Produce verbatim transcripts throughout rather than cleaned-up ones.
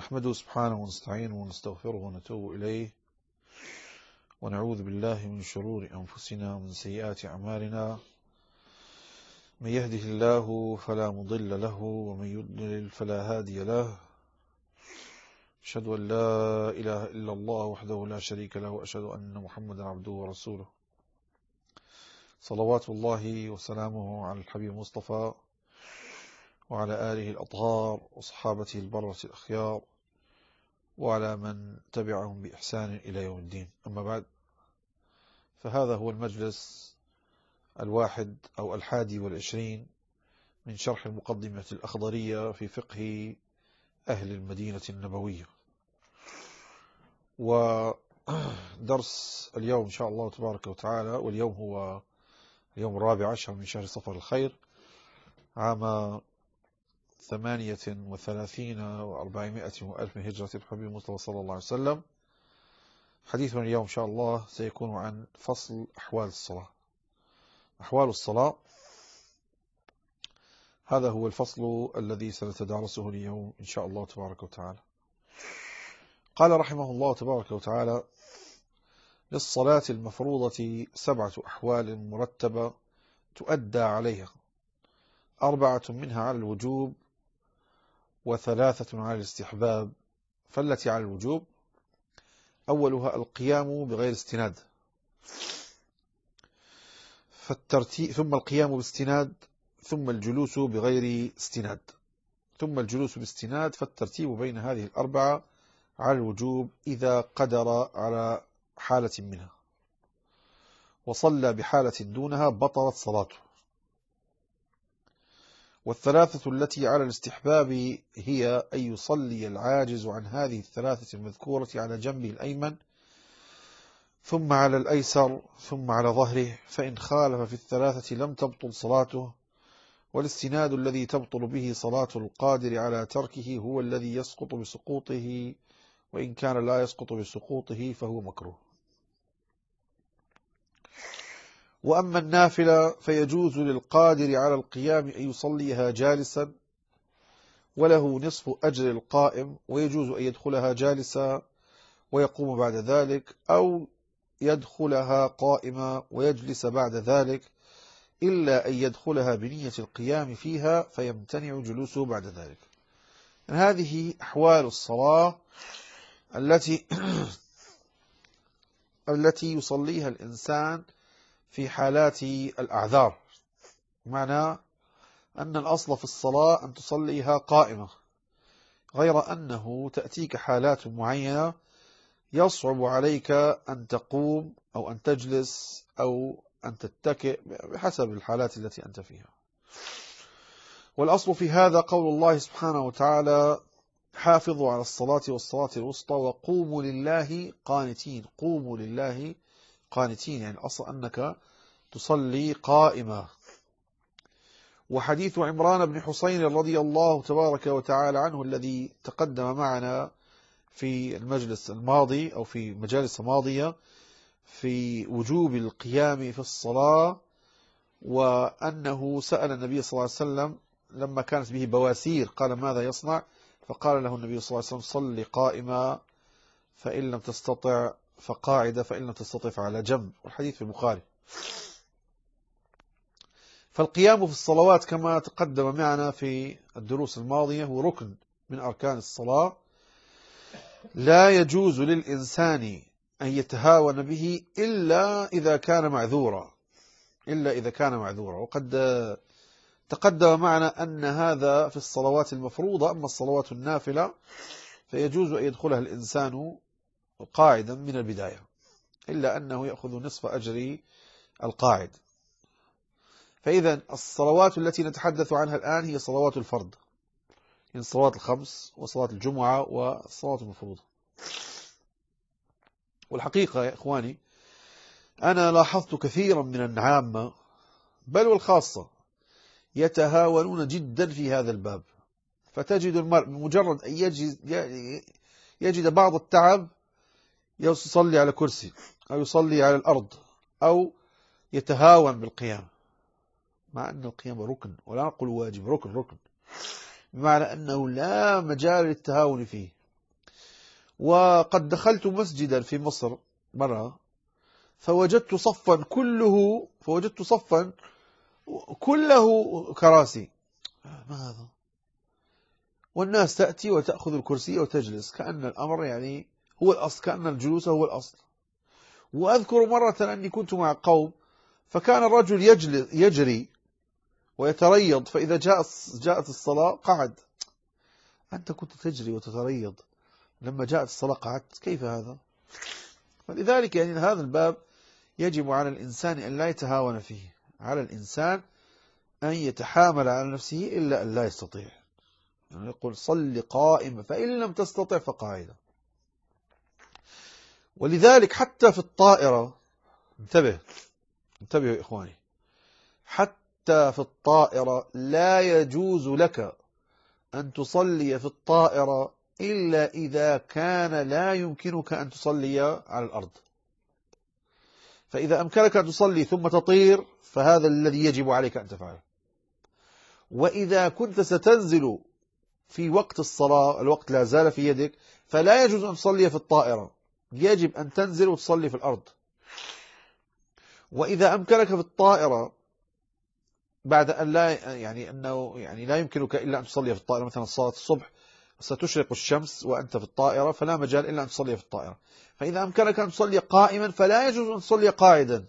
نحمده سبحانه ونستعينه ونستغفره ونتوب إليه ونعوذ بالله من شرور أنفسنا ومن سيئات أعمالنا. من يهده الله فلا مضل له ومن يضلل فلا هادي له. أشهد أن لا إله إلا الله وحده لا شريك له وأشهد أن محمدا عبده ورسوله صلوات الله وسلامه على الحبيب المصطفى وعلى آله الأطهار وصحابته البررة الأخيار وعلى من تبعهم بإحسان إلى يوم الدين. أما بعد، فهذا هو المجلس الواحد أو الحادي والعشرين من شرح المقدمة الأخضرية في فقه أهل المدينة النبوية، ودرس اليوم إن شاء الله تبارك وتعالى، واليوم هو اليوم الرابع عشر من شهر صفر الخير عام ثمانية وثلاثين وأربعمائة وألف من هجرة الحبيب المصطفى صلى الله عليه وسلم. حديثنا اليوم إن شاء الله سيكون عن فصل أحوال الصلاة. أحوال الصلاة هذا هو الفصل الذي سنتدارسه اليوم إن شاء الله تبارك وتعالى. قال رحمه الله تبارك وتعالى: للصلاة المفروضة سبعة أحوال مرتبة تؤدى عليها، أربعة منها على الوجوب وثلاثة على الاستحباب. فالتي على الوجوب: أولها القيام بغير استناد، فالترتيب ثم القيام باستناد، ثم الجلوس بغير استناد، ثم الجلوس باستناد. فالترتيب بين هذه الأربعة على الوجوب إذا قدر على حالة منها وصلى بحالة دونها بطلت صلاته. والثلاثة التي على الاستحباب هي أن يصلي العاجز عن هذه الثلاثة المذكورة على جنبه الأيمن، ثم على الأيسر، ثم على ظهره، فإن خالف في الثلاثة لم تبطل صلاته. والاستناد الذي تبطل به صلاة القادر على تركه هو الذي يسقط بسقوطه، وإن كان لا يسقط بسقوطه فهو مكروه. وأما النافلة فيجوز للقادر على القيام أن يصليها جالسا وله نصف أجر القائم، ويجوز أن يدخلها جالسا ويقوم بعد ذلك، أو يدخلها قائما ويجلس بعد ذلك، إلا أن يدخلها بنية القيام فيها فيمتنع جلوسه بعد ذلك. هذه أحوال الصلاة التي التي يصليها الإنسان في حالات الأعذار. معنى أن الأصل في الصلاة أن تصليها قائمة، غير أنه تأتيك حالات معينة يصعب عليك أن تقوم أو أن تجلس أو أن تتكئ بحسب الحالات التي أنت فيها. والأصل في هذا قول الله سبحانه وتعالى: حافظوا على الصلاة والصلاة الوسطى وقوموا لله قانتين. قوموا لله قانتين، يعني الأصل أنك تصلي قائمة. وحديث عمران بن حسين رضي الله تبارك وتعالى عنه الذي تقدم معنا في المجلس الماضي أو في مجالس ماضية في وجوب القيام في الصلاة، وأنه سأل النبي صلى الله عليه وسلم لما كانت به بواسير قال: ماذا يصنع؟ فقال له النبي صلى الله عليه وسلم: صل قائما، فإن لم تستطع فقاعدة، فإن لم تستطع فعلى جنب. والحديث في البخاري. فالقيام في الصلوات كما تقدم معنا في الدروس الماضية هو ركن من أركان الصلاة، لا يجوز للإنسان أن يتهاون به إلا إذا كان معذورا إلا إذا كان معذورا وقد تقدم معنا أن هذا في الصلوات المفروضة. أما الصلوات النافلة فيجوز أن يدخلها الإنسان قاعدا من البداية، إلا أنه يأخذ نصف أجر القاعد. فإذا الصلوات التي نتحدث عنها الآن هي صلوات الفرض، يعني الصلوات الخمس وصلاة الجمعة والصلوات المفروضة. والحقيقة يا إخواني، أنا لاحظت كثيرا من العامة بل والخاصة يتهاونون جدا في هذا الباب، فتجد المرء بمجرد أن يجد, يجد بعض التعب يصلي على كرسي أو يصلي على الأرض أو يتهاون بالقيام، مع أن القيام ركن، ولا نقول واجب، ركن ركن، بمعنى أنه لا مجال للتهاون فيه. وقد دخلت مسجدا في مصر مرة، فوجدت صفا كله فوجدت صفا كله كراسي. ما هذا؟ والناس تأتي وتأخذ الكرسي وتجلس كأن الأمر يعني هو الأصل، كأن الجلوس هو الأصل. وأذكر مرة أني كنت مع قوم، فكان الرجل يجلس يجري ويتريض، فإذا جاء جاءت الصلاة قعد. أنت كنت تجري وتتريض، لما جاءت الصلاة قعدت، كيف هذا؟ فلذلك يعني هذا الباب يجب على الإنسان أن لا يتهاون فيه، على الإنسان أن يتحامل على نفسه إلا أن لا يستطيع. يعني يقول صل قائما، فإن لم تستطع فقاعدا. ولذلك حتى في الطائرة، انتبه انتبهوا يا إخواني، حتى في الطائرة لا يجوز لك أن تصلي في الطائرة إلا إذا كان لا يمكنك أن تصلي على الأرض. فإذا أمكنك أن تصلي ثم تطير فهذا الذي يجب عليك أن تفعله. وإذا كنت ستنزل في وقت الصلاة، الوقت لا زال في يدك، فلا يجوز أن تصلي في الطائرة، يجب أن تنزل وتصلي في الأرض. وإذا أمكنك في الطائرة بعد أن لا يعني أنه يعني لا يمكنك إلا أن تصلي في الطائرة، مثلا صلاة الصبح ستشرق الشمس وأنت في الطائرة، فلا مجال إلا أن تصلي في الطائرة. فإذا أمكنك أن تصلي قائما فلا يجوز أن تصلي قاعدا.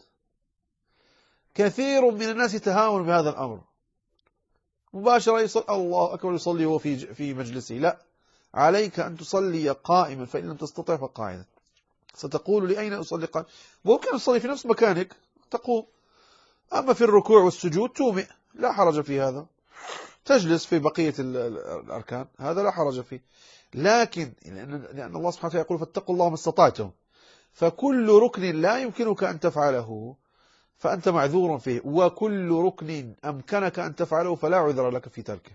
كثير من الناس يتهاون بهذا الأمر، مباشرة يصلي الله أكبر يصلي هو في في مجلسه. لا، عليك أن تصلي قائما، فإن لم تستطع فقاعدا. ستقول لي أين أصلي قائما؟ ممكن أصلي في نفس مكانك تقوم، أما في الركوع والسجود تومئ، لا حرج في هذا، تجلس في بقية الأركان، هذا لا حرج فيه. لكن لأن الله سبحانه وتعالى يقول فاتقوا الله ما استطعتم، فكل ركن لا يمكنك أن تفعله فأنت معذور فيه، وكل ركن أمكنك أن تفعله فلا عذر لك في تركه.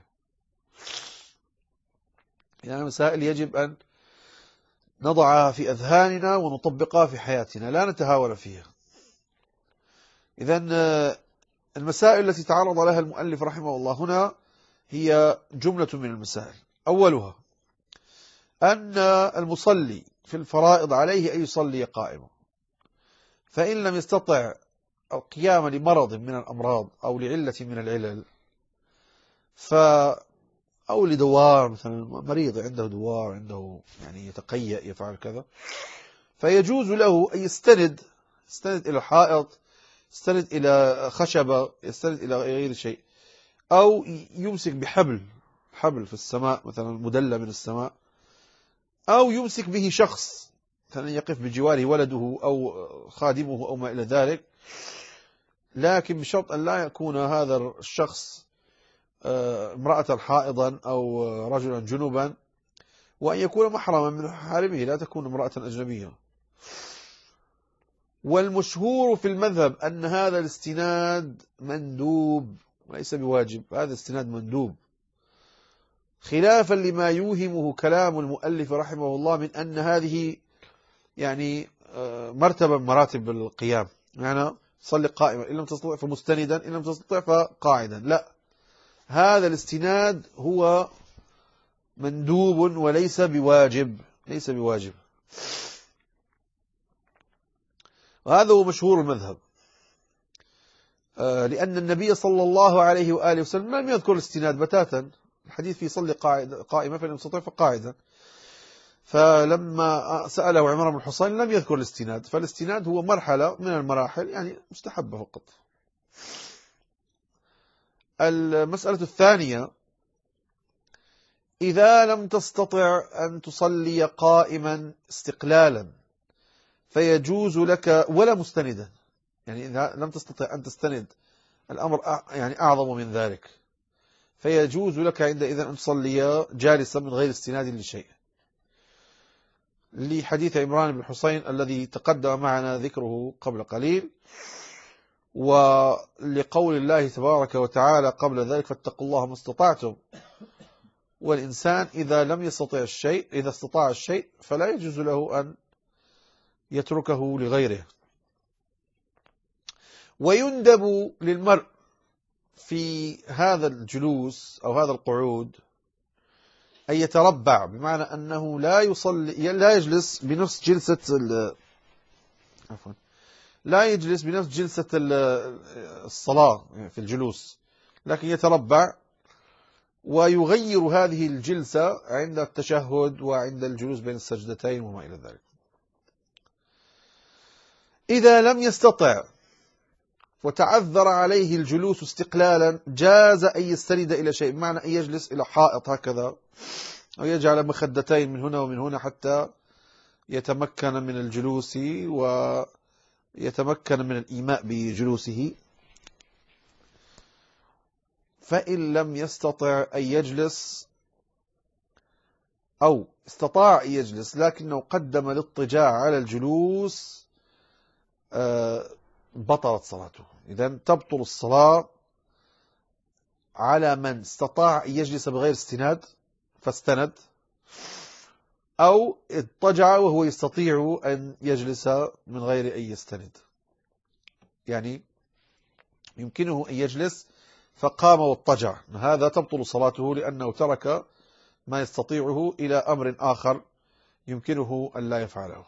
يعني مسائل يجب أن نضعها في أذهاننا ونطبقها في حياتنا، لا نتهاون فيها. إذن المسائل التي تعرض لها المؤلف رحمه الله هنا هي جملة من المسائل. أولها أن المصلي في الفرائض عليه أن يصلي قائما، فإن لم يستطع القيام لمرض من الأمراض أو لعلة من العلل، ف أو لدوار، مثلا مريض عنده دوار، عنده يعني يتقيأ يفعل كذا، فيجوز له أن يستند يستند إلى حائط، يستند إلى خشبة، يستند إلى غير شيء، أو يمسك بحبل حبل في السماء مثلا مدلى من السماء، أو يمسك به شخص مثلا يقف بجواره ولده أو خادمه أو ما إلى ذلك، لكن بشرط أن لا يكون هذا الشخص امرأة حائضا أو رجلا جنبا، وأن يكون محرما من حارمه، لا تكون امرأة أجنبية. والمشهور في المذهب أن هذا الاستناد مندوب وليس بواجب، هذا استناد مندوب، خلافا لما يوهمه كلام المؤلف رحمه الله من أن هذه يعني مرتبة من مراتب القيام، يعني صلي قائما إن لم تستطع فمستندا إن لم تستطع فقاعدا. لا، هذا الاستناد هو مندوب وليس بواجب، ليس بواجب. وهذا هو مشهور المذهب، لأن النبي صلى الله عليه وآله وسلم لم يذكر الاستناد بتاتا، الحديث في صلي قائما فإن لم تستطع فقاعدا. فلما سأله عمران بن الحصين لم يذكر الاستناد، فالاستناد هو مرحلة من المراحل يعني مستحبة فقط. المسألة الثانية، إذا لم تستطع أن تصلي قائما استقلالا فيجوز لك، ولا مستندا، يعني إذا لم تستطع أن تستند الأمر يعني أعظم من ذلك، فيجوز لك عندئذ أن تصلي جالسا من غير استناد لشيء، لحديث عمران بن الحصين الذي تقدم معنا ذكره قبل قليل، ولقول الله تبارك وتعالى قبل ذلك فاتقوا الله ما استطعتم. والإنسان إذا لم يستطع الشيء، إذا استطاع الشيء فلا يجوز له أن يتركه لغيره. ويندب للمرء في هذا الجلوس أو هذا القعود أن يتربع، بمعنى أنه لا يصلي لا يجلس بنفس جلسة عفوا لا يجلس بنفس جلسة الصلاة في الجلوس، لكن يتربع ويغير هذه الجلسة عند التشهد وعند الجلوس بين السجدتين وما إلى ذلك. إذا لم يستطع وتعذر عليه الجلوس استقلالا جاز أن يستند إلى شيء، بمعنى أن يجلس إلى حائط هكذا أو يجعل مخدتين من هنا ومن هنا حتى يتمكن من الجلوس ويتمكن من الإيماء بجلوسه. فإن لم يستطع أن يجلس أو استطاع أن يجلس لكنه قدم الاضطجاع على الجلوس بطلت صلاته. إذن تبطل الصلاة على من استطاع أن يجلس بغير استناد فاستند، أو اضطجع وهو يستطيع أن يجلس من غير أن يستند، يعني يمكنه أن يجلس فقام واضطجع، هذا تبطل صلاته لأنه ترك ما يستطيعه إلى أمر آخر يمكنه أن لا يفعله.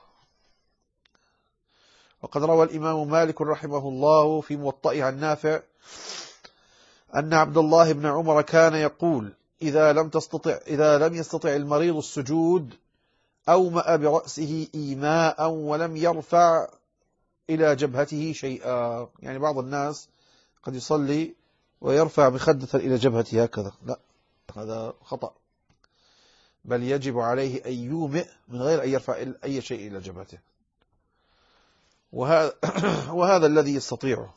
وقد روى الإمام مالك رحمه الله في موطئه عن نافع أن عبد الله بن عمر كان يقول: إذا لم تستطع إذا لم يستطع المريض السجود أومأ برأسه إيماء ولم يرفع إلى جبهته شيئا. يعني بعض الناس قد يصلي ويرفع مخدة إلى جبهته هكذا، لا، هذا خطأ، بل يجب عليه أن يومئ من غير أن يرفع أي شيء إلى جبهته، وهذا, وهذا الذي يستطيعه.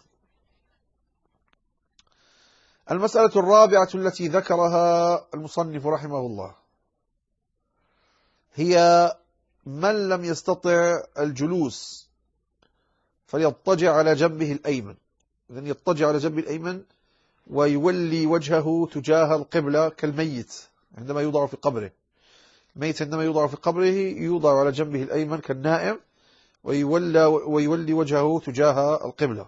المسألة الرابعة التي ذكرها المصنف رحمه الله هي من لم يستطع الجلوس فليضطجع على جنبه الأيمن. إذن يضطجع على جنبه الأيمن ويولي وجهه تجاه القبلة كالميت عندما يوضع في قبره. الميت عندما يوضع في قبره يوضع على جنبه الأيمن كالنائم ويولى ويولي وجهه تجاه القبلة.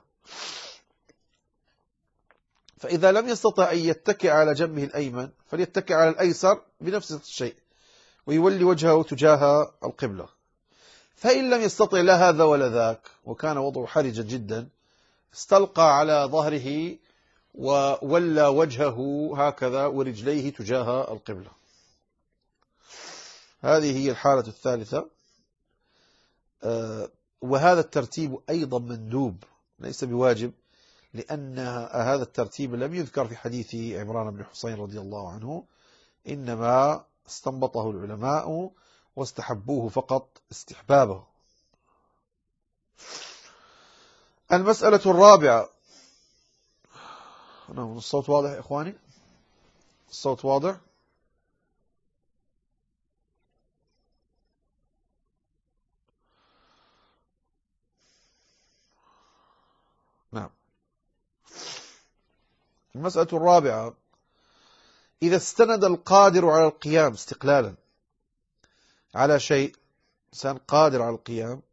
فإذا لم يستطع أن يتكئ على جنبه الأيمن فليتكئ على الأيسر بنفس الشيء ويولي وجهه تجاه القبلة. فإن لم يستطع لا هذا ولا ذاك وكان وضعه حرجا جدا استلقى على ظهره وولى وجهه هكذا ورجليه تجاه القبلة. هذه هي الحالة الثالثة. وهذا الترتيب أيضا مندوب ليس بواجب، لأن هذا الترتيب لم يذكر في حديث عمران بن حسين رضي الله عنه، إنما استنبطه العلماء واستحبوه فقط استحبابه. المسألة الرابعة، الصوت واضح يا إخواني؟ الصوت واضح؟ نعم. المسألة الرابعة: إذا استند القادر على القيام استقلالا على شيء، إنسان قادر على القيام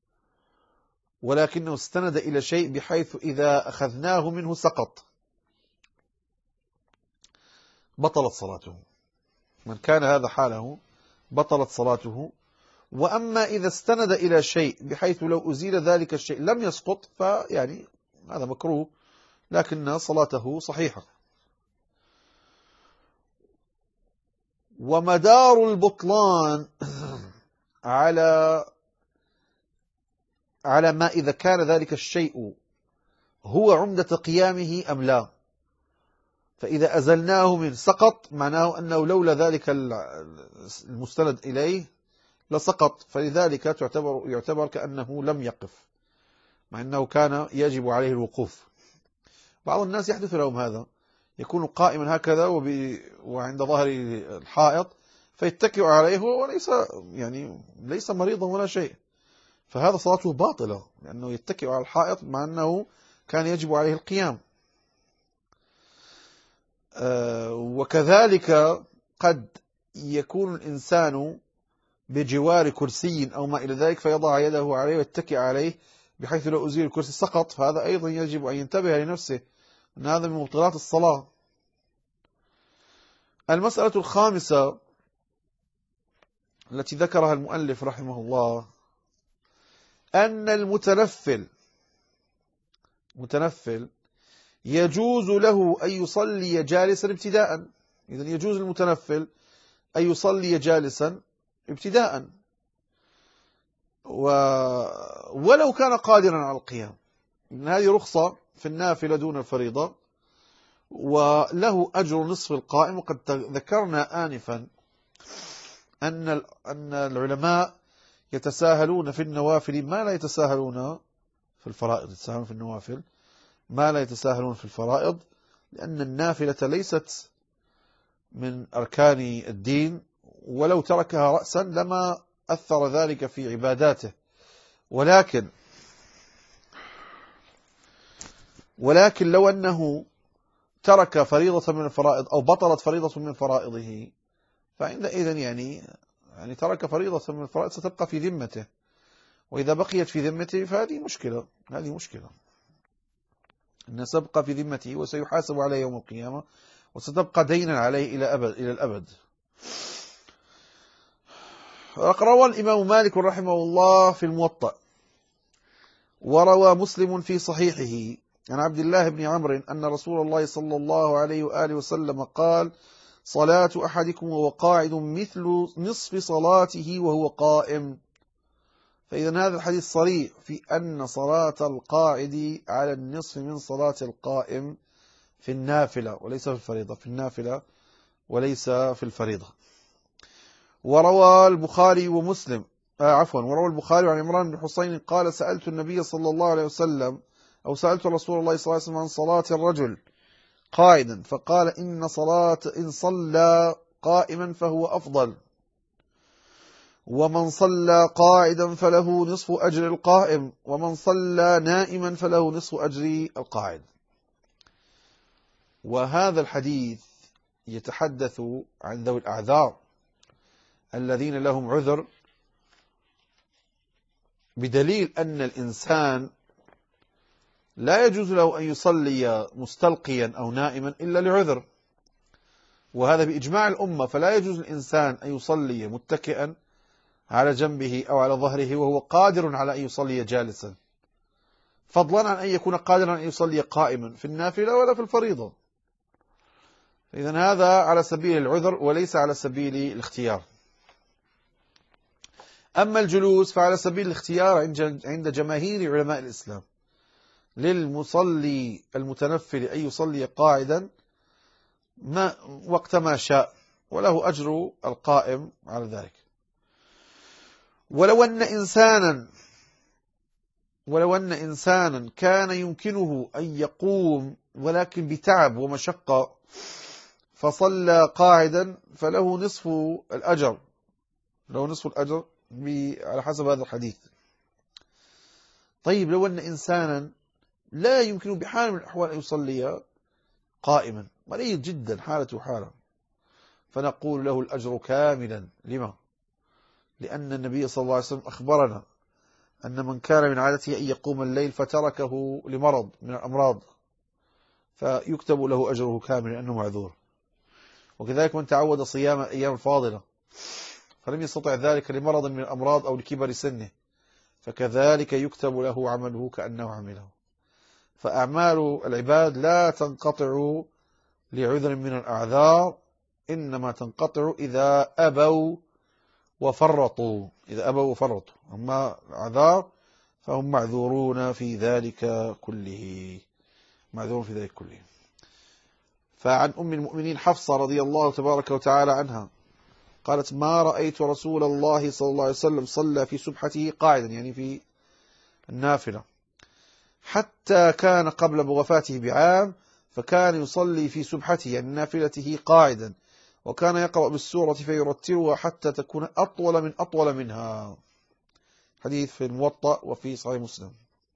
ولكنه استند إلى شيء بحيث إذا أخذناه منه سقط، بطلت صلاته. من كان هذا حاله بطلت صلاته. وأما إذا استند إلى شيء بحيث لو أزيل ذلك الشيء لم يسقط فيعني هذا مكروه لكن صلاته صحيحة. ومدار البطلان على على ما إذا كان ذلك الشيء هو عمدة قيامه أم لا. فإذا أزلناه من سقط معناه أنه لولا ذلك المستند إليه لسقط، فلذلك تعتبر يعتبر كأنه لم يقف مع أنه كان يجب عليه الوقوف. بعض الناس يحدث لهم هذا، يكون قائما هكذا وعند ظهر الحائط فيتكئ عليه وليس يعني ليس مريضا ولا شيء، فهذا صلاته باطلة لأنه يتكئ على الحائط مع أنه كان يجب عليه القيام. وكذلك قد يكون الإنسان بجوار كرسي أو ما إلى ذلك فيضع يده عليه ويتكئ عليه بحيث لو أزيل الكرسي سقط، فهذا أيضا يجب أن ينتبه لنفسه أن هذا من مبطلات الصلاة. المسألة الخامسة: التي ذكرها المؤلف رحمه الله أن المتنفل متنفل يجوز له أن يصلي جالسا ابتداء. إذن يجوز المتنفل أن يصلي جالسا ابتداء و... ولو كان قادرا على القيام. إن هذه رخصة في النافلة دون الفريضة، وله أجر نصف القائم. وقد ذكرنا آنفا أن أن العلماء يتساهلون في النوافل ما لا يتساهلون في الفرائض. يتساهلون في النوافل ما لا يتساهلون في الفرائض، لأن النافلة ليست من أركان الدين، ولو تركها رأسا لما أثر ذلك في عباداته. ولكن ولكن لو أنه ترك فريضة من الفرائض أو بطلت فريضة من فرائضه، فعندئذ يعني يعني ترك فريضة من الفرائض ستبقى في ذمته، وإذا بقيت في ذمته فهذه مشكلة. هذه مشكلة أن سبقى في ذمته وسيحاسب عليه يوم القيامة، وستبقى دينا عليه إلى أبد إلى الأبد. روى الإمام مالك رحمه الله في الموطأ، وروى مسلم في صحيحه عن عبد الله بن عمرو أن رسول الله صلى الله عليه وآله وسلم قال: صلاة أحدكم وهو قاعد مثل نصف صلاته وهو قائم. فإذا هذا الحديث صريح في أن صلاة القاعد على النصف من صلاة القائم في النافلة وليس في الفريضة، في النافلة وليس في الفريضة. وروى البخاري ومسلم آه عفوا وروى البخاري عن عمران بن حسين قال: سألت النبي صلى الله عليه وسلم أو سألت رسول الله صلى الله عليه وسلم عن صلاة الرجل قاعدا، فقال: إن صلاة إن صلى قائما فهو أفضل، ومن صلى قاعدا فله نصف أجر القائم، ومن صلى نائما فله نصف أجر القاعد. وهذا الحديث يتحدث عن ذوي الأعذار الذين لهم عذر، بدليل أن الإنسان لا يجوز له أن يصلي مستلقيا أو نائما إلا لعذر، وهذا بإجماع الأمة. فلا يجوز الإنسان أن يصلي متكئا على جنبه أو على ظهره وهو قادر على أن يصلي جالسا، فضلا عن أن يكون قادرا أن يصلي قائما في النافلة ولا في الفريضة. إذن هذا على سبيل العذر وليس على سبيل الاختيار. أما الجلوس فعلى سبيل الاختيار عند جماهير علماء الإسلام، للمصلي المتنفل أن يصلي قاعدا ما وقت ما شاء، وله أجر القائم على ذلك. ولو أن إنسانا ولو أن إنسانا كان يمكنه أن يقوم ولكن بتعب ومشقة فصلى قاعدا فله نصف الأجر له نصف الأجر على حسب هذا الحديث. طيب لو أن إنسانا لا يمكن بحال من الأحوال أن يصلي قائما، مريض جدا حالته حالة، فنقول له الأجر كاملا. لما؟ لأن النبي صلى الله عليه وسلم أخبرنا أن من كان من عادته أن يقوم الليل فتركه لمرض من الأمراض فيكتب له أجره كاملا لأنه معذور. وكذلك من تعود صيام أيام الفاضلة فلم يستطع ذلك لمرض من الأمراض أو لكبر سنه، فكذلك يكتب له عمله كأنه عمله. فأعمال العباد لا تنقطع لعذر من الأعذار، إنما تنقطع إذا أبوا وفرطوا إذا أبوا وفرطوا أما الأعذار فهم معذورون في ذلك كله معذورون في ذلك كله. فعن أم المؤمنين حفصة رضي الله تبارك وتعالى عنها قالت: ما رأيت رسول الله صلى الله عليه وسلم صلى في سبحته قاعدا، يعني في النافلة، حتى كان قبل وفاته بعام، فكان يصلي في سبحته يعني نافلته قاعدا، وكان يقرأ بالسورة فيرتلها حتى تكون أطول من أطول منها. حديث في الموطأ وفي صحيح مسلم.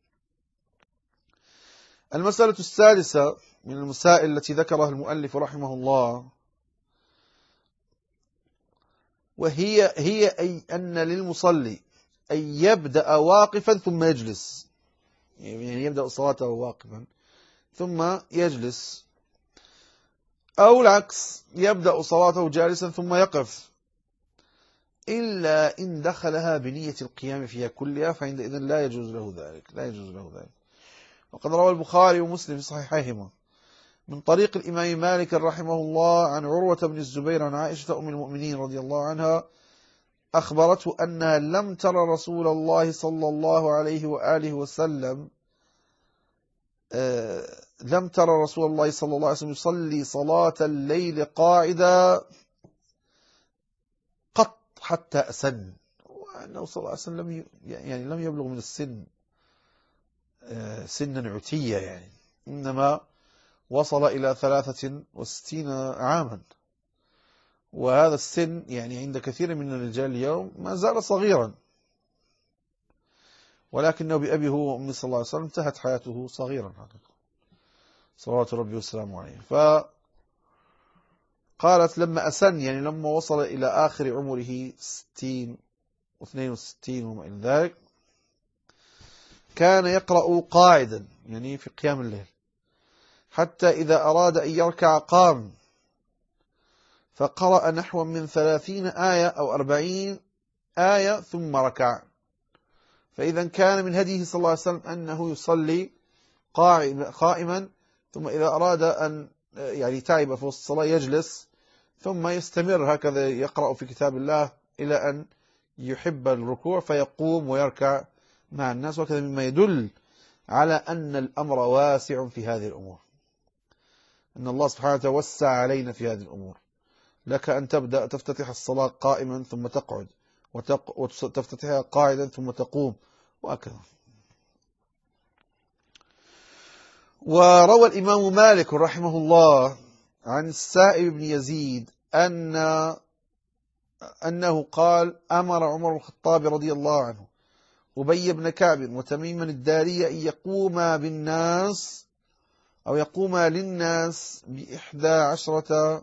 المسألة السادسة من المسائل التي ذكرها المؤلف رحمه الله، وهي هي أي أن للمصلي أن يبدأ واقفا ثم يجلس، يعني يبدأ صلاته واقفا ثم يجلس، أو العكس يبدأ صلاته جالسا ثم يقف. إلا إن دخلها بنية القيام فيها كلها، فعندئذ لا يجوز له ذلك لا يجوز له ذلك. وقد روى البخاري ومسلم في صحيحيهما من طريق الإمام مالك رحمه الله عن عروة بن الزبير عن عائشة أم المؤمنين رضي الله عنها أخبرته أنها لم ترى رسول الله صلى الله عليه وآله وسلم آه لم ترى رسول الله صلى الله عليه وسلم يصلي صلاة الليل قاعدا قط حتى أسن، وأنه صلى الله عليه وسلم لم يعني لم يبلغ من السن آه سنا عتية، يعني إنما وصل إلى ثلاثة وستين عاما، وهذا السن يعني عند كثير من الرجال اليوم ما زال صغيرا، ولكنه بأبيه وأمه صلى الله عليه وسلم انتهت حياته صغيرا حقيقة صلوات ربي والسلام عليه. فقالت لما أسن، يعني لما وصل إلى آخر عمره ستين واثنين وستين وما إلى ذلك، كان يقرأ قاعدا يعني في قيام الليل، حتى إذا أراد أن يركع قام فقرأ نحو من ثلاثين آية أو أربعين آية ثم ركع. فإذا كان من هديه صلى الله عليه وسلم أنه يصلي قائما، ثم إذا أراد أن يعني تعب في وسط الصلاة يجلس، ثم يستمر هكذا يقرأ في كتاب الله إلى أن يحب الركوع فيقوم ويركع مع الناس، وكذا مما يدل على أن الأمر واسع في هذه الأمور، أن الله سبحانه وتعالى وسع علينا في هذه الأمور. لك أن تبدأ تفتتح الصلاة قائما ثم تقعد، وتفتتحها قاعدا ثم تقوم، وهكذا. وروى الإمام مالك رحمه الله عن السائب بن يزيد أن أنه قال أمر عمر الخطاب رضي الله عنه أبي بن كعب وتميما الدارية أن يقوما بالناس أو يقوما للناس بإحدى عشرة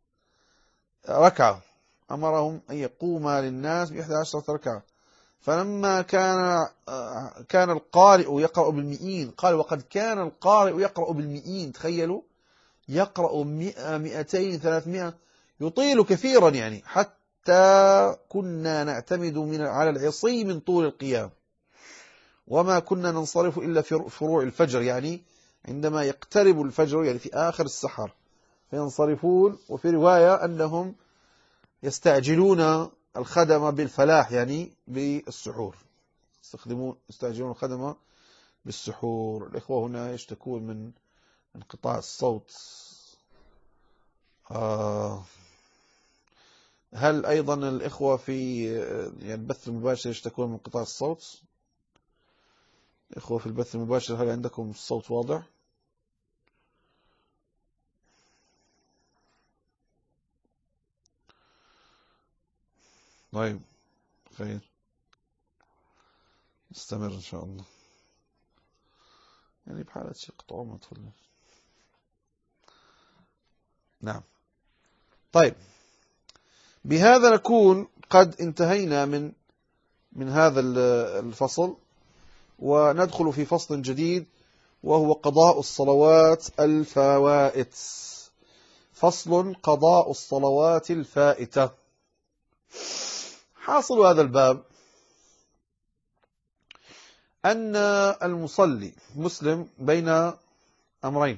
ركعة، أمرهم أن يقوما للناس بإحدى عشرة ركعة. فلما كان كان القارئ يقرأ بالمئين، قال وقد كان القارئ يقرأ بالمئين، تخيلوا يقرأ مئة مئتين ثلاثمائة، يطيل كثيرا، يعني حتى كنا نعتمد من على العصي من طول القيام، وما كنا ننصرف إلا في فروع الفجر، يعني عندما يقترب الفجر يعني في آخر السحر فينصرفون. وفي رواية أنهم يستعجلون الخدمة بالفلاح، يعني بالسحور، يستخدمون يستعجلون الخدمة بالسحور. الإخوة هنا يشتكون من انقطاع الصوت. آه هل أيضا الإخوة في يعني البث المباشر يشتكون من انقطاع الصوت؟ إخوة في البث المباشر هل عندكم الصوت واضح؟ طيب خير، نستمر إن شاء الله، يعني بحالة شيء قطعوا ما تفضل. نعم. طيب، بهذا نكون قد انتهينا من من هذا الفصل، وندخل في فصل جديد وهو قضاء الصلوات الفوائت. فصل قضاء الصلوات الفائتة. حاصل هذا الباب أن المصلي مسلم بين أمرين.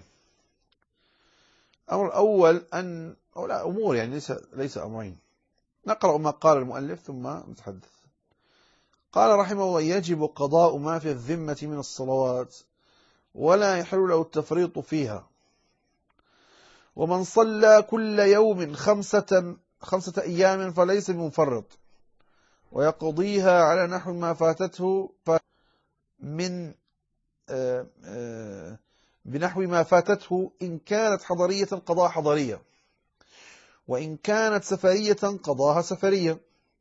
الأمر الأول أن أو لا أمور يعني ليس ليس أمرين، نقرأ ما قال المؤلف ثم نتحدث. قال رحمه الله يجب قضاء ما في الذمة من الصلوات ولا يحل له التفريط فيها. ومن صلى كل يوم خمسة خمسة أيام فليس بمفرط، ويقضيها على نحو ما فاتته من آآ آآ بنحو ما فاتته إن كانت حضرية قضاء حضرية، وإن كانت سفرية قضاها سفرية،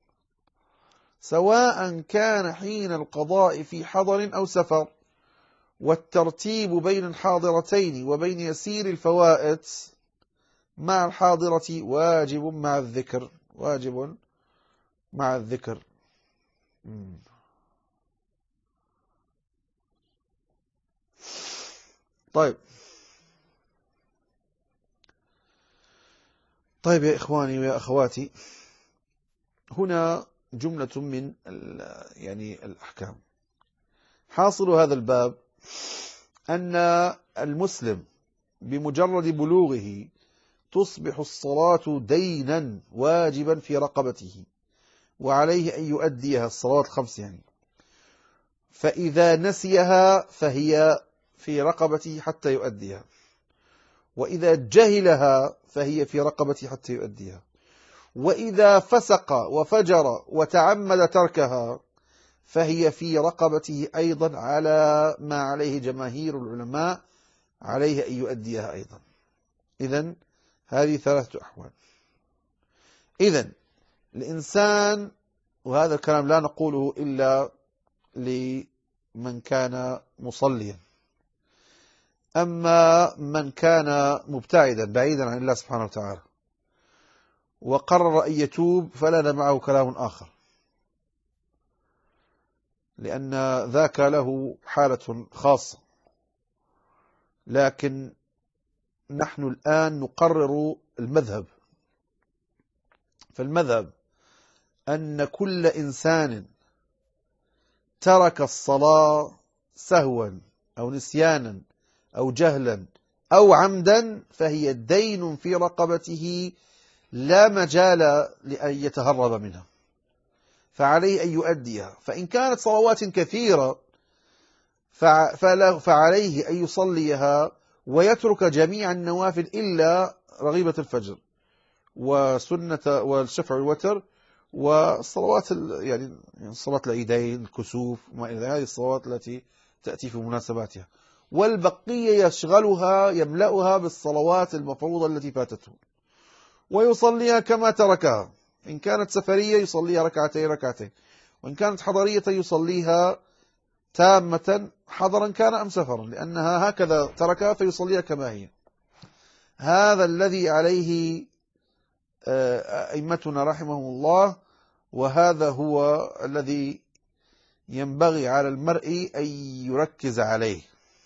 سواء كان حين القضاء في حضر أو سفر. والترتيب بين الحاضرتين وبين يسير الفوائت مع الحاضرة واجب مع الذكر واجب مع الذكر. طيب طيب يا إخواني ويا أخواتي، هنا جملة من يعني الأحكام. حاصل هذا الباب أن المسلم بمجرد بلوغه تصبح الصلاة دينا واجبا في رقبته، وعليه أن يؤديها الصلوات الخمس يعني. فإذا نسيها فهي في رقبته حتى يؤديها، وإذا جهلها فهي في رقبته حتى يؤديها، وإذا فسق وفجر وتعمد تركها فهي في رقبته أيضا على ما عليه جماهير العلماء، عليه أن يؤديها أيضا. إذن هذه ثلاثة أحوال. إذن الإنسان، وهذا الكلام لا نقوله إلا لمن كان مصليا، أما من كان مبتعدا بعيدا عن الله سبحانه وتعالى وقرر أن يتوب فلنا معه كلام آخر، لأن ذاك له حالة خاصة. لكن نحن الآن نقرر المذهب، فالمذهب أن كل إنسان ترك الصلاة سهوا أو نسيانا أو جهلا أو عمدا فهي دين في رقبته لا مجال لأن يتهرب منها، فعليه أن يؤديها. فإن كانت صلوات كثيرة فعليه أن يصليها ويترك جميع النوافل إلا رغيبة الفجر وسنة والشفع والوتر والصلوات يعني صلاة العيدين، الكسوف، ما إلى هذه الصلوات التي تأتي في مناسباتها، والبقية يشغلها يملأها بالصلوات المفروضة التي فاتته، ويصليها كما تركها. إن كانت سفرية يصليها ركعتين ركعتين، وإن كانت حضرية يصليها تامة حضرا كان أم سفرا، لأنها هكذا تركها فيصليها كما هي. هذا الذي عليه أئمتنا رحمهم الله، وهذا هو الذي ينبغي على المرء أن يركز عليه.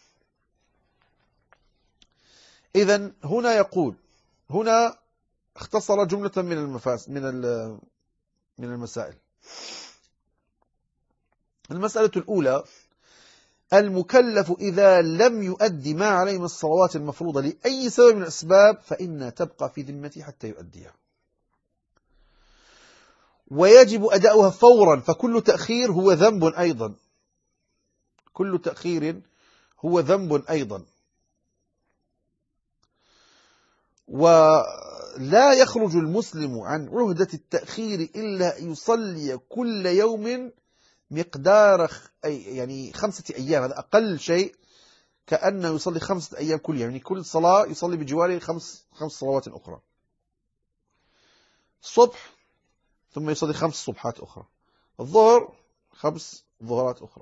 إذن هنا يقول، هنا اختصر جملة من المفاس من من المسائل. المسألة الأولى: المكلف إذا لم يؤدي ما عليه من الصلوات المفروضة لأي سبب من الأسباب فإنها تبقى في ذمته حتى يؤديها، ويجب أداؤها فورا، فكل تأخير هو ذنب أيضا، كل تأخير هو ذنب أيضا. ولا يخرج المسلم عن عهدة التأخير إلا يصلي كل يوم مقدار يعني خمسة أيام، هذا أقل شيء، كأنه يصلي خمسة أيام كل يوم، يعني كل صلاة يصلي بجواره خمس خمس صلوات أخرى، الصبح ثم يصلي خمس صبحات أخرى، الظهر خمس ظهرات أخرى،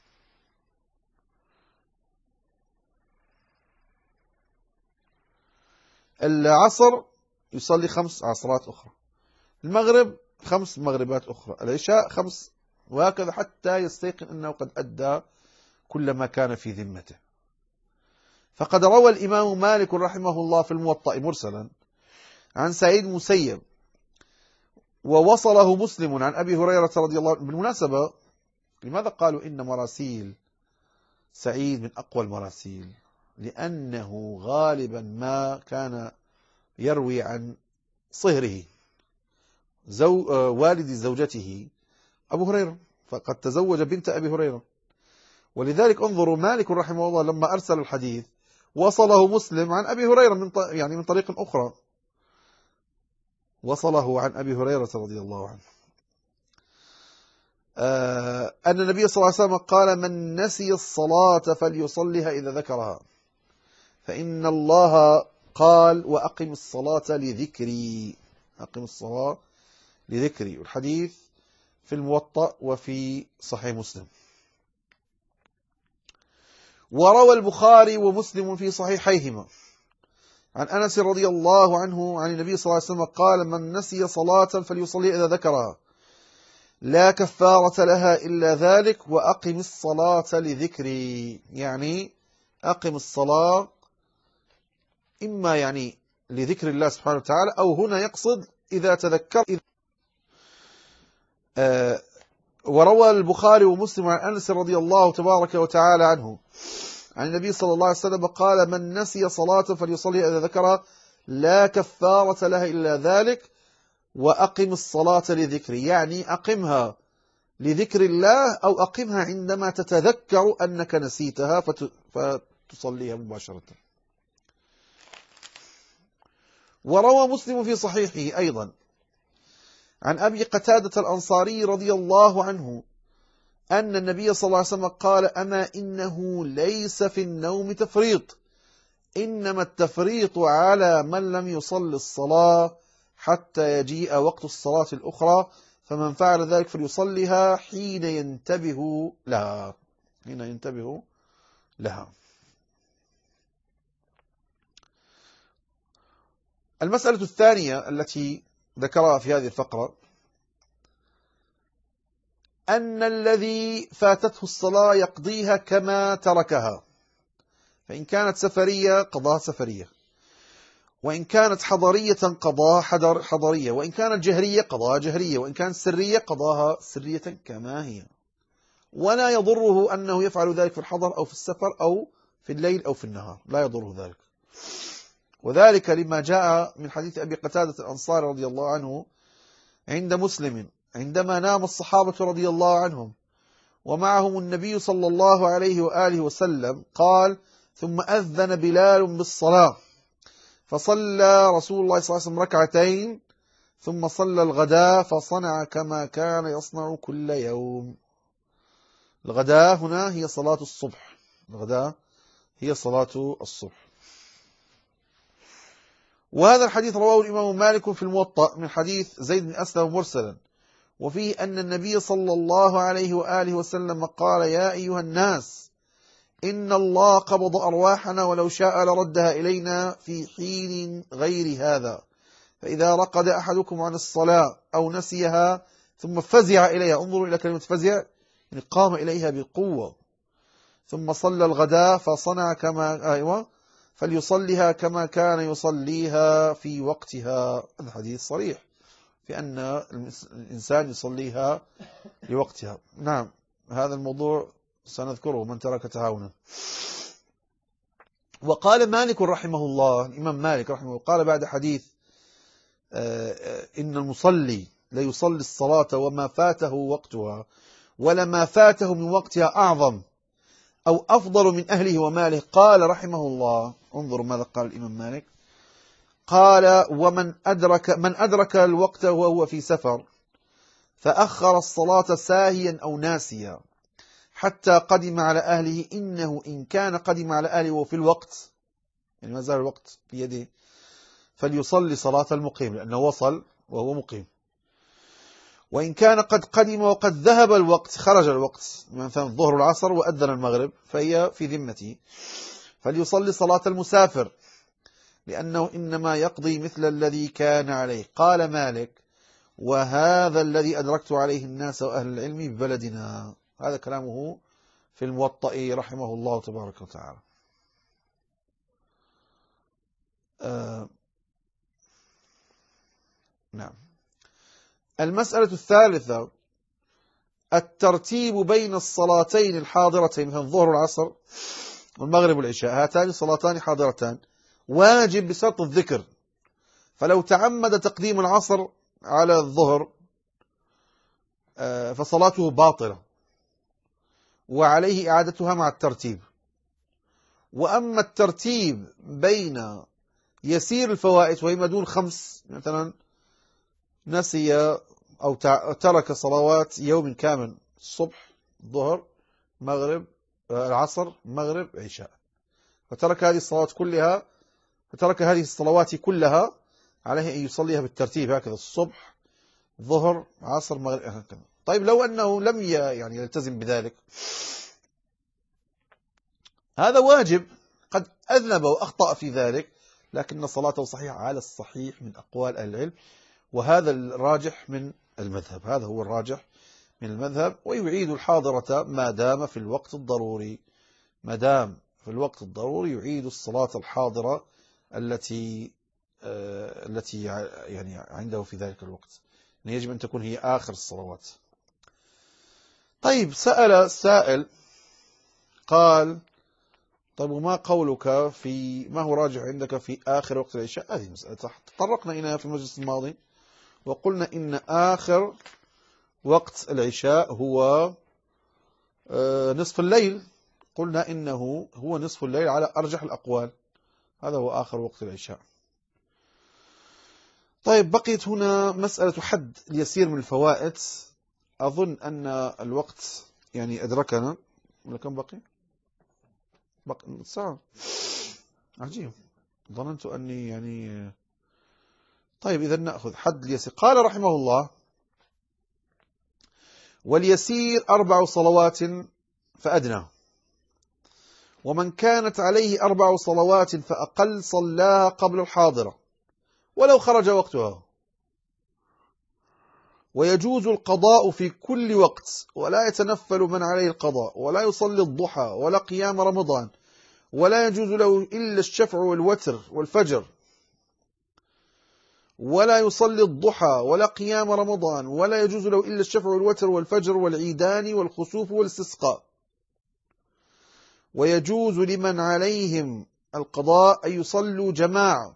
العصر يصلي خمس عصرات أخرى، المغرب خمس مغربات أخرى، العشاء خمس، وهكذا حتى يستيقن أنه قد أدى كل ما كان في ذمته. فقد روى الإمام مالك رحمه الله في الموطأ مرسلا عن سعيد المسيب، ووصله مسلم عن أبي هريرة رضي الله عنه. بالمناسبة، لماذا قالوا إن مراسيل سعيد من أقوى المراسيل؟ لأنه غالبا ما كان يروي عن صهره زو... والد زوجته أبو هريرة، فقد تزوج بنت أبي هريرة، ولذلك انظروا مالك رحمه الله لما أرسل الحديث وصله مسلم عن أبي هريرة من ط... يعني من طريق أخرى، وصله عن أبي هريرة رضي الله عنه آه أن النبي صلى الله عليه وسلم قال: من نسي الصلاة فليصلها إذا ذكرها، فإن الله قال: وأقم الصلاة لذكري، أقم الصلاة لذكري. الحديث في الموطأ وفي صحيح مسلم. وروى البخاري ومسلم في صحيحيهما عن أنس رضي الله عنه عن النبي صلى الله عليه وسلم قال: من نسي صلاة فليصلي إذا ذكرها، لا كفارة لها إلا ذلك، وأقم الصلاة لذكري، يعني أقم الصلاة إما يعني لذكر الله سبحانه وتعالى، أو هنا يقصد إذا تذكر. آه وروى البخاري ومسلم عن أنس رضي الله تبارك وتعالى عنه عن النبي صلى الله عليه وسلم قال: من نسي صلاة فليصلي إذا ذكرها لا كفارة لها إلا ذلك، وأقم الصلاة لذكري، يعني أقمها لذكر الله أو أقمها عندما تتذكر أنك نسيتها فتصليها مباشرة. وروى مسلم في صحيحه أيضا عن أبي قتادة الأنصاري رضي الله عنه أن النبي صلى الله عليه وسلم قال: أما إنه ليس في النوم تفريط، إنما التفريط على من لم يصل الصلاة حتى يجيء وقت الصلاة الأخرى، فمن فعل ذلك فليصليها حين ينتبه لها حين ينتبه لها. المسألة الثانية التي ذكرها في هذه الفقرة أن الذي فاتته الصلاة يقضيها كما تركها، فإن كانت سفرية قضاها سفرية، وإن كانت حضرية قضاها حضر حضرية، وإن كانت جهرية قضاها جهرية، وإن كانت سرية قضاها سرية كما هي، ولا يضره أنه يفعل ذلك في الحضر أو في السفر أو في الليل أو في النهار، لا يضره ذلك. وذلك لما جاء من حديث أبي قتادة الأنصاري رضي الله عنه عند مسلم عندما نام الصحابة رضي الله عنهم ومعهم النبي صلى الله عليه وآله وسلم، قال: ثم أذن بلال بالصلاة فصلى رسول الله صلى الله عليه وسلم ركعتين ثم صلى الغداء فصنع كما كان يصنع كل يوم. الغداء هنا هي صلاة الصبح، الغداء هي صلاة الصبح. وهذا الحديث رواه الإمام مالك في الموطأ من حديث زيد بن أسلم مرسلا، وفيه أن النبي صلى الله عليه وآله وسلم قال: يا أيها الناس إن الله قبض أرواحنا ولو شاء لردها إلينا في حين غير هذا، فإذا رقد أحدكم عن الصلاة أو نسيها ثم فزع إليها، انظروا إلى كلمة فزع، يعني قام إليها بقوة، ثم صلى الغداء فصنع كما أيوة فليصليها كما كان يصليها في وقتها. الحديث صريح في أن الإنسان يصليها لوقتها. نعم، هذا الموضوع سنذكره من ترك تهاونا. وقال مالك رحمه الله، الإمام مالك رحمه الله قال بعد حديث إن المصلي ليصلي الصلاة وما فاته وقتها ولما فاته من وقتها أعظم أو أفضل من أهله وماله، قال رحمه الله، انظروا ماذا قال الإمام مالك، قال: ومن أدرك من أدرك الوقت وهو في سفر فأخر الصلاة ساهيا أو ناسيا حتى قدم على أهله، إنه إن كان قدم على أهله وفي الوقت، يعني ما زال الوقت في يده، فليصلي صلاة المقيم لأنه وصل وهو مقيم. وإن كان قد قدم وقد ذهب الوقت، خرج الوقت مثلا الظهر والعصر وأذن المغرب، فهي في ذمته، فليصلي صلاة المسافر لأنه إنما يقضي مثل الذي كان عليه. قال مالك: وهذا الذي أدركت عليه الناس وأهل العلم ببلدنا. هذا كلامه في الموطأ رحمه الله تبارك وتعالى. آه نعم. المسألة الثالثة الترتيب بين الصلاتين الحاضرتين، مثل الظهر والعصر والمغرب والعشاء، هاتان صلاتان حاضرتان، واجب بشرط الذكر، فلو تعمد تقديم العصر على الظهر فصلاته باطلة وعليه إعادتها مع الترتيب. وأما الترتيب بين يسير الفوائد وهي ما دون خمس، مثلا نسي أو ترك صلوات يوم كامل، الصبح الظهر مغرب العصر مغرب عشاء، فترك هذه الصلوات كلها فترك هذه الصلوات كلها، عليه أن يصليها بالترتيب هكذا: الصبح ظهر عصر مغرب هكذا. طيب لو أنه لم يعني يلتزم بذلك، هذا واجب، قد أذنب وأخطأ في ذلك، لكن صلاته صحيحة على الصحيح من أقوال أهل العلم، وهذا الراجح من المذهب، هذا هو الراجح من المذهب. ويعيد الحاضرة ما دام في الوقت الضروري، ما دام في الوقت الضروري يعيد الصلاة الحاضرة التي آه التي يعني عنده في ذلك الوقت. يعني يجب أن تكون هي آخر الصلوات. طيب، سأل سائل قال: طيب، وما قولك في ما هو راجح عندك في آخر وقت العشاء؟ هذه مسألة تطرقنا إليها في المجلس الماضي، وقلنا إن آخر وقت العشاء هو نصف الليل. قلنا إنه هو نصف الليل على أرجح الأقوال، هذا هو آخر وقت العشاء. طيب، بقيت هنا مسألة حد اليسير من الفوائد. أظن أن الوقت يعني أدركنا. ولا كم بقي؟ بقي ساعة. عجيب، ظننت أني يعني. طيب، إذا نأخذ حد اليسير. قال رحمه الله: واليسير أربع صلوات فأدنى، ومن كانت عليه أربع صلوات فأقل صلاها قبل الحاضرة ولو خرج وقتها. ويجوز القضاء في كل وقت، ولا يتنفل من عليه القضاء، ولا يصلي الضحى ولا قيام رمضان، ولا يجوز له إلا الشفع والوتر والفجر، ولا يصلي الضحى ولا قيام رمضان، ولا يجوز له إلا الشفع والوتر والفجر والعيدان والخسوف والاستسقاء. ويجوز لمن عليهم القضاء أن يصلوا جماعة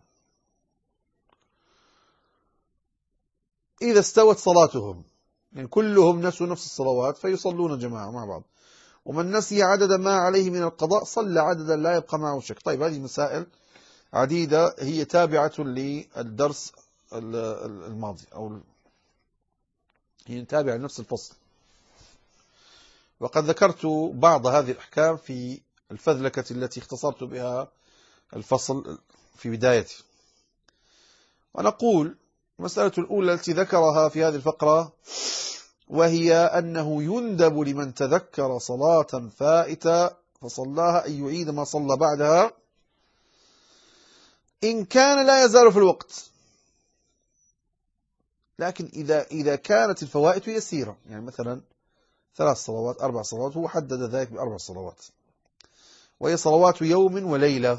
إذا استوت صلاتهم، يعني كلهم نسوا نفس الصلوات فيصلون جماعة مع بعض. ومن نسي عدد ما عليه من القضاء صلى عددا لا يبقى معه شك. طيب، هذه مسائل عديدة هي تابعة للدرس الماضي، أو هي تابعة لنفس الفصل، وقد ذكرت بعض هذه الأحكام في الفذلكة التي اختصرت بها الفصل في بدايته. ونقول المسألة الأولى التي ذكرها في هذه الفقرة، وهي أنه يندب لمن تذكر صلاة فائتة فصلاها أن يعيد ما صلى بعدها إن كان لا يزال في الوقت. لكن إذا إذا كانت الفوائت يسيرة، يعني مثلا ثلاث صلوات أربع صلوات، هو حدد ذلك بأربع صلوات، وهي صلوات يوم وليلة،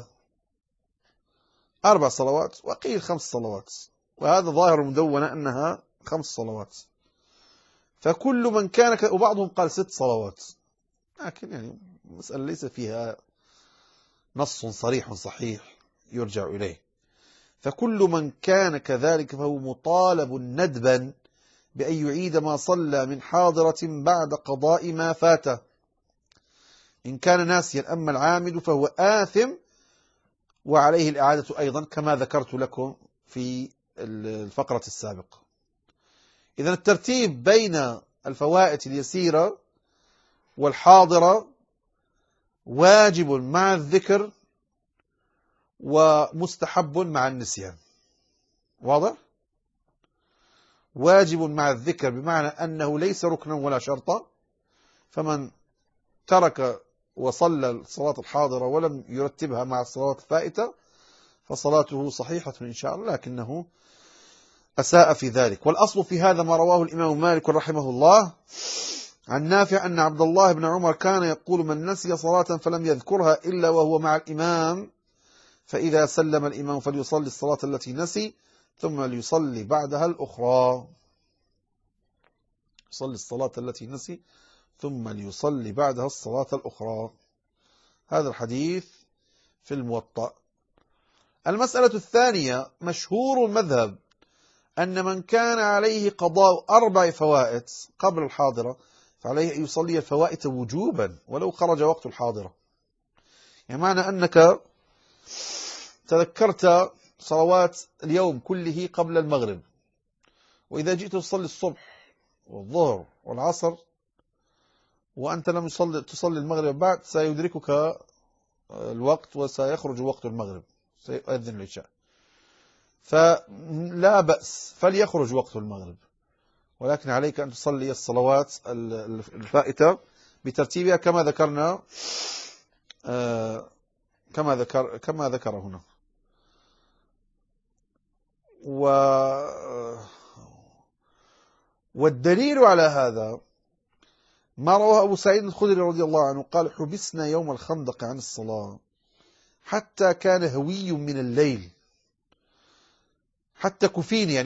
أربع صلوات، وقيل خمس صلوات، وهذا ظاهر المدونة أنها خمس صلوات. فكل من كان ك... وبعضهم قال ست صلوات، لكن يعني المسألة ليس فيها نص صريح صحيح يرجع إليه. فكل من كان كذلك فهو مطالب ندبا بأن يعيد ما صلى من حاضرة بعد قضاء ما فاته إن كان ناسيا. أما العامد فهو آثم وعليه الإعادة أيضا، كما ذكرت لكم في الفقرة السابقة. إذن الترتيب بين الفوائت اليسيرة والحاضرة واجب مع الذكر ومستحب مع النسيان. واضح؟ واجب مع الذكر بمعنى أنه ليس ركنا ولا شرطا، فمن ترك وصلى الصلاة الحاضرة ولم يرتبها مع الصلاة الفائتة فصلاته صحيحة إن شاء الله، لكنه أساء في ذلك. والأصل في هذا ما رواه الإمام مالك رحمه الله عن نافع أن عبد الله بن عمر كان يقول: من نسي صلاة فلم يذكرها إلا وهو مع الإمام فإذا سلم الإمام فليصلي الصلاة التي نسي ثم ليصلي بعدها الأخرى. يصلي الصلاة التي نسي ثم ليصلي بعدها الصلاة الأخرى. هذا الحديث في الموطأ. المسألة الثانية: مشهور المذهب أن من كان عليه قضاء أربع فوائت قبل الحاضرة فعليه أن يصلي الفوائت وجوبا ولو خرج وقت الحاضرة. يعني معنى أنك تذكرت صلوات اليوم كله قبل المغرب، وإذا جئت تصلي الصبح والظهر والعصر وأنت لم تصلي تصلي المغرب بعد، سيدركك الوقت وسيخرج وقت المغرب، سيؤذن العشاء، فلا بأس، فليخرج وقت المغرب، ولكن عليك أن تصلي الصلوات الفائتة بترتيبها كما ذكرنا كما ذكر كما ذكر هنا. و والدليل على هذا ما رواه أبو سعيد الخدري رضي الله عنه قال: حبسنا يوم الخندق عن الصلاة حتى كان هوي من الليل، حتى كفين، يعني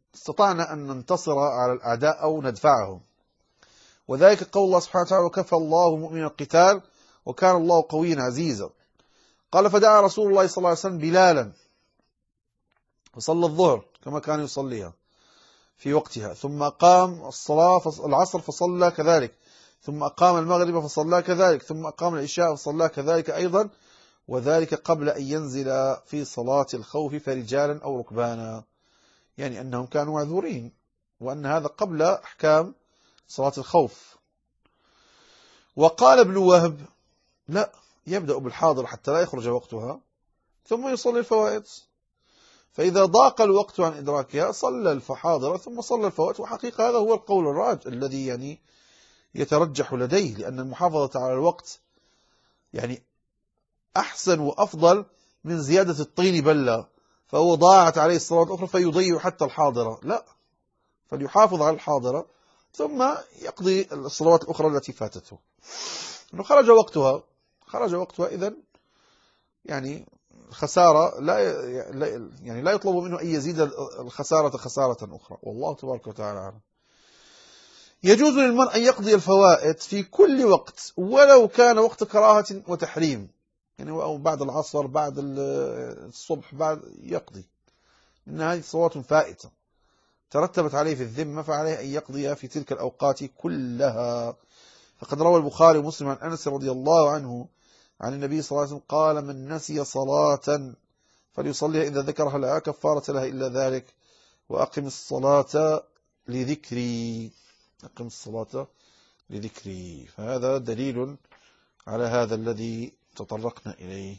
استطعنا أن ننتصر على الأعداء أو ندفعهم. وذلك قول الله سبحانه وتعالى: وكفى الله المؤمنين القتال وكان الله قويا عزيزا. قال: فدعا رسول الله صلى الله عليه وسلم بلالا فصلى الظهر كما كان يصليها في وقتها، ثم أقام الصلاة العصر فصلى كذلك، ثم أقام المغرب فصلى كذلك، ثم أقام العشاء فصلى كذلك أيضا، وذلك قبل أن ينزل في صلاة الخوف فرجالا أو ركبانا، يعني أنهم كانوا معذورين، وأن هذا قبل أحكام صلاة الخوف. وقال ابن وهب: لا، يبدأ بالحاضر حتى لا يخرج وقتها ثم يصلي الفوائد، فإذا ضاق الوقت عن إدراكها صلى الحاضرة ثم صلى الفوائد. وحقيقة هذا هو القول الراجح الذي يعني يترجح لديه، لأن المحافظة على الوقت يعني أحسن وأفضل من زيادة الطين بلة، فهو ضاعت عليه الصلاة الأخرى فيضيع حتى الحاضرة. لا، فليحافظ على الحاضرة ثم يقضي الصلوات الأخرى التي فاتته. إنه خرج وقتها خرج وقتها إذن يعني خسارة، لا يعني لا يطلب منه أن يزيد الخسارة خسارة أخرى، والله تبارك وتعالى أعلم. يجوز للمرء أن يقضي الفوائد في كل وقت ولو كان وقت كراهة وتحريم، يعني أو بعد العصر، بعد الصبح، بعد يقضي، إن هذه صلوات فائتة ترتبت عليه في الذمة، فعليه أن يقضيها في تلك الأوقات كلها. فقد روى البخاري ومسلم عن أنس رضي الله عنه عن النبي صلى الله عليه وسلم قال: من نسي صلاة فليصليها إذا ذكرها لا كفارة لها إلا ذلك، وأقم الصلاة لذكري أقم الصلاة لذكري. فهذا دليل على هذا الذي تطرقنا إليه.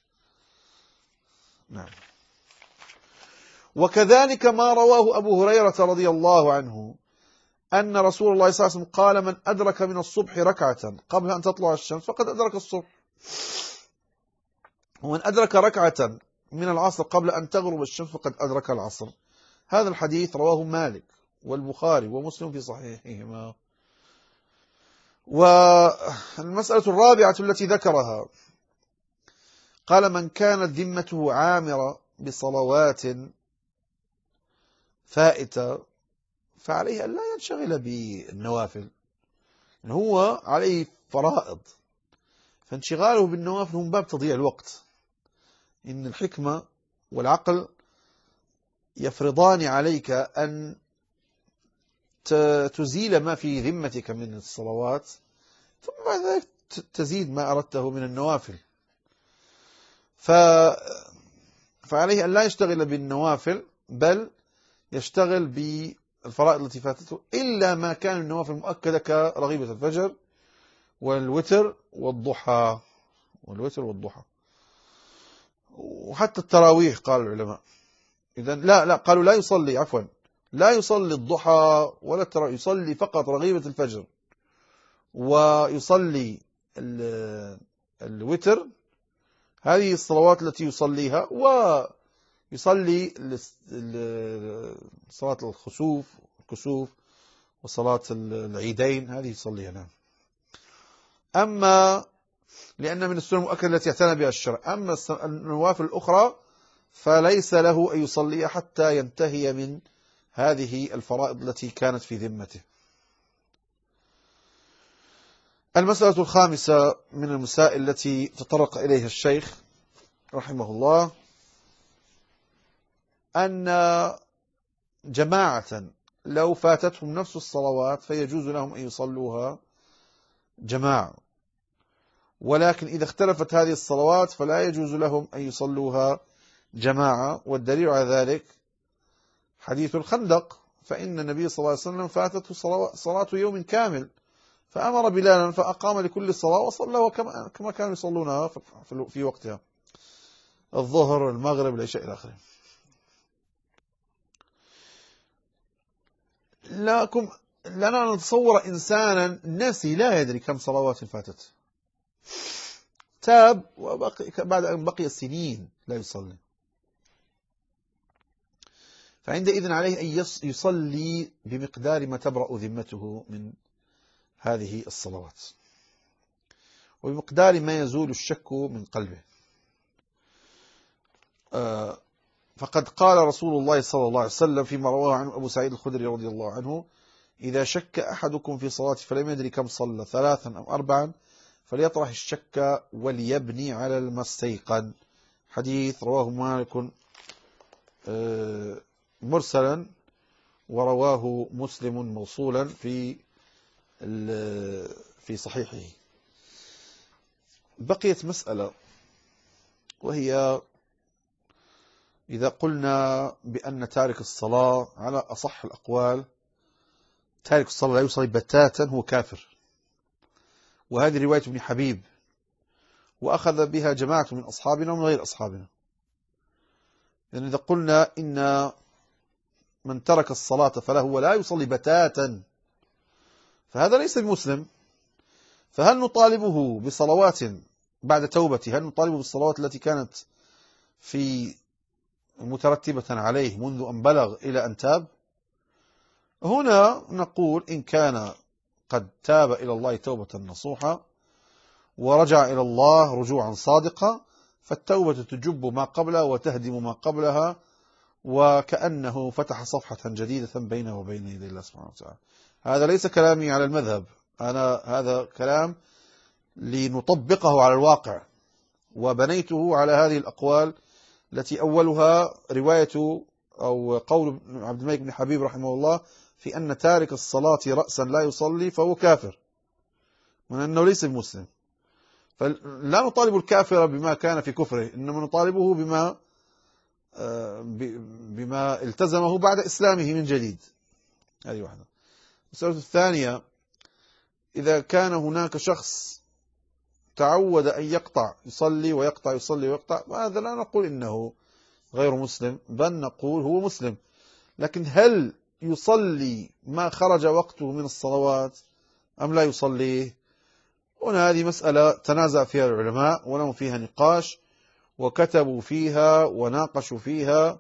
نعم. وكذلك ما رواه أبو هريرة رضي الله عنه أن رسول الله صلى الله عليه وسلم قال: من أدرك من الصبح ركعة قبل أن تطلع الشمس فقد أدرك الصبح، ومن أدرك ركعة من العصر قبل أن تغرب الشمس فقد أدرك العصر. هذا الحديث رواه مالك والبخاري ومسلم في صحيحهما. والمسألة الرابعة التي ذكرها قال: من كانت ذمته عامرة بصلوات فائتة فعليه أن لا ينشغل بالنوافل، يعني هو عليه فرائض، فانشغاله بالنوافل هم باب تضييع الوقت. إن الحكمة والعقل يفرضان عليك أن تزيل ما في ذمتك من الصلوات، ثم بعد ذلك تزيد ما أردته من النوافل. ف... فعليه أن لا يشتغل بالنوافل، بل يشتغل بالفرائض التي فاتته، إلا ما كان النوافل مؤكدة كرغيبة الفجر والوتر والضحى والوتر والضحى وحتى التراويح. قال العلماء إذن لا لا قالوا لا يصلي عفوا لا يصلي الضحى ولا التراويح، يصلي فقط رغيبة الفجر ويصلي الوتر، هذه الصلوات التي يصليها، ويصلي صلاة الخسوف الكسوف وصلاة العيدين، هذه يصليها. نعم. أما لأن من السنن المؤكدة التي اعتنى بها الشرع، أما النوافل الأخرى فليس له أن يصلي حتى ينتهي من هذه الفرائض التي كانت في ذمته. المسألة الخامسة من المسائل التي تطرق إليها الشيخ رحمه الله أن جماعة لو فاتتهم نفس الصلوات فيجوز لهم أن يصلوها جماعة، ولكن إذا اختلفت هذه الصلوات فلا يجوز لهم أن يصلوها جماعة. والدليل على ذلك حديث الخندق، فإن النبي صلى الله عليه وسلم فاتته صلاة يوم كامل فأمر بلالا فأقام لكل صلاة وصلى كما كانوا يصلونها في وقتها، الظهر المغرب العشاء إلى آخره. لكم لنا نتصور إنسانا نسي لا يدري كم صلوات فاتت، تاب وبقي بعد أن بقي السنين لا يصلي، فعندئذ عليه أن يصلي بمقدار ما تبرأ ذمته من هذه الصلوات، وبمقدار ما يزول الشك من قلبه. فقد قال رسول الله صلى الله عليه وسلم فيما رواه عنه أبو سعيد الخدري رضي الله عنه: إذا شك أحدكم في صلاته فلم يدري كم صلى ثلاثا أم أربعا فليطرح الشك وليبني على ما استيقن. حديث رواه مالك مرسلا، ورواه مسلم موصولا في في صحيحه. بقيت مسألة، وهي إذا قلنا بأن تارك الصلاة على أصح الأقوال تارك الصلاة لا يصلي بتاتا هو كافر، وهذه رواية ابن حبيب، وأخذ بها جماعة من أصحابنا ومن غير أصحابنا. لأن إذا قلنا إن من ترك الصلاة فله ولا يصلي بتاتا فهذا ليس بمسلم. فهل نطالبه بصلوات بعد توبته؟ هل نطالبه بالصلوات التي كانت في مترتبة عليه منذ أن بلغ إلى أن تاب؟ هنا نقول إن كان قد تاب إلى الله توبة نصوحة ورجع إلى الله رجوعا صادقا فالتوبة تجب ما قبلها وتهدم ما قبلها، وكأنه فتح صفحة جديدة بينه وبين يدي الله سبحانه وتعالى. هذا ليس كلامي على المذهب، أنا هذا كلام لنطبقه على الواقع، وبنيته على هذه الأقوال التي أولها رواية أو قول عبد الملك بن حبيب رحمه الله في أن تارك الصلاة رأسا لا يصلي فهو كافر، من أنه ليس بمسلم. فلا نطالب الكافر بما كان في كفره، إنما نطالبه بما بما التزمه بعد إسلامه من جديد. هذه واحدة. السؤال الثانية: إذا كان هناك شخص تعود أن يقطع يصلي ويقطع يصلي ويقطع، وهذا لا نقول إنه غير مسلم، بل نقول هو مسلم، لكن هل يصلي ما خرج وقته من الصلوات أم لا يصليه؟ هنا هذه مسألة تنازع فيها العلماء ولهم فيها نقاش، وكتبوا فيها وناقشوا فيها.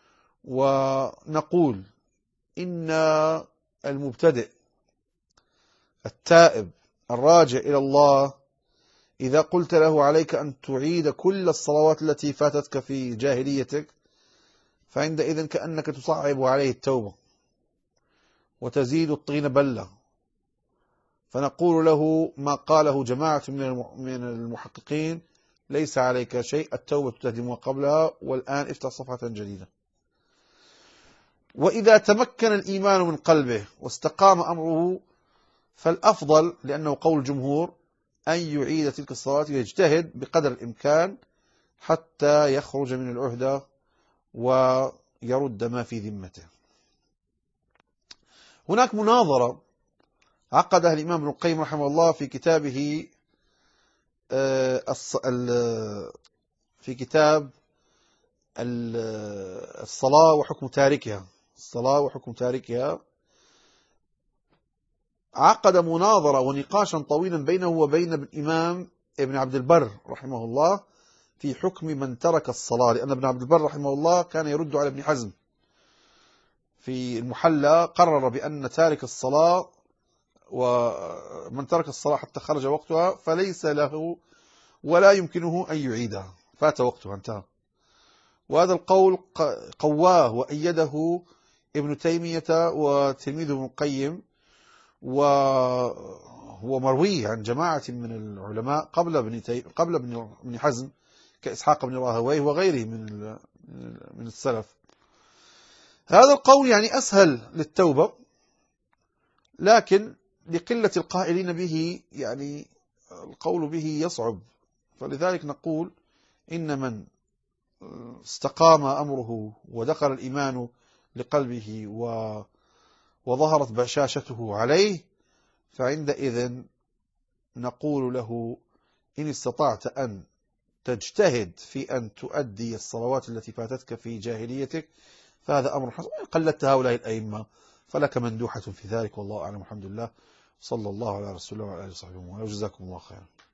ونقول إن المبتدئ التائب الراجع إلى الله إذا قلت له عليك أن تعيد كل الصلوات التي فاتتك في جاهليتك فعندئذ كأنك تصعب عليه التوبة وتزيد الطين بلة. فنقول له ما قاله جماعة من المحققين: ليس عليك شيء، التوبة تهدم قبلها، والآن افتح صفحة جديدة. وإذا تمكن الإيمان من قلبه واستقام أمره فالأفضل، لأنه قول الجمهور، أن يعيد تلك الصلاة ويجتهد بقدر الإمكان حتى يخرج من العهدة ويرد ما في ذمته. هناك مناظرة عقدها الإمام ابن القيم رحمه الله في كتابه في كتاب الصلاة وحكم تاركها الصلاة وحكم تاركها عقد مناظرة ونقاشا طويلا بينه وبين الإمام ابن عبد البر رحمه الله في حكم من ترك الصلاة، لأن ابن عبد البر رحمه الله كان يرد على ابن حزم في المحلى، قرر بأن تارك الصلاة ومن ترك الصلاة حتى خرج وقتها فليس له ولا يمكنه أن يعيدها، فات وقتها انتهى. وهذا القول قواه وأيده ابن تيمية وتلميذه ابن القيم، وهو مروي عن جماعة من العلماء قبل ابن تي... قبل ابن حزم كإسحاق بن راهويه وغيره من ال... من السلف. هذا القول يعني أسهل للتوبة، لكن لقلة القائلين به يعني القول به يصعب. فلذلك نقول إن من استقام أمره ودخل الإيمان لقلبه و... وظهرت بشاشته عليه فعندئذ نقول له: إن استطعت أن تجتهد في أن تؤدي الصلوات التي فاتتك في جاهليتك فهذا أمر حسن، قلدت هؤلاء الأئمة فلك مندوحة في ذلك، والله أعلم. الحمد لله، صلى الله على رسول الله وعلى آله وصحبه وجزاكم الله خيرا.